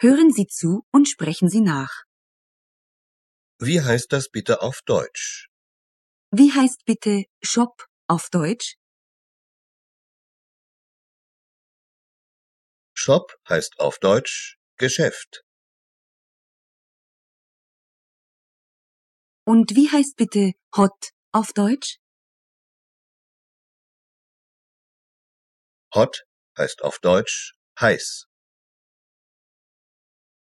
Hören Sie zu und sprechen Sie nach. Wie heißt das bitte auf Deutsch? Wie heißt bitte Shop auf Deutsch? Shop heißt auf Deutsch Geschäft. Und wie heißt bitte Hot auf Deutsch? Hot heißt auf Deutsch heiß.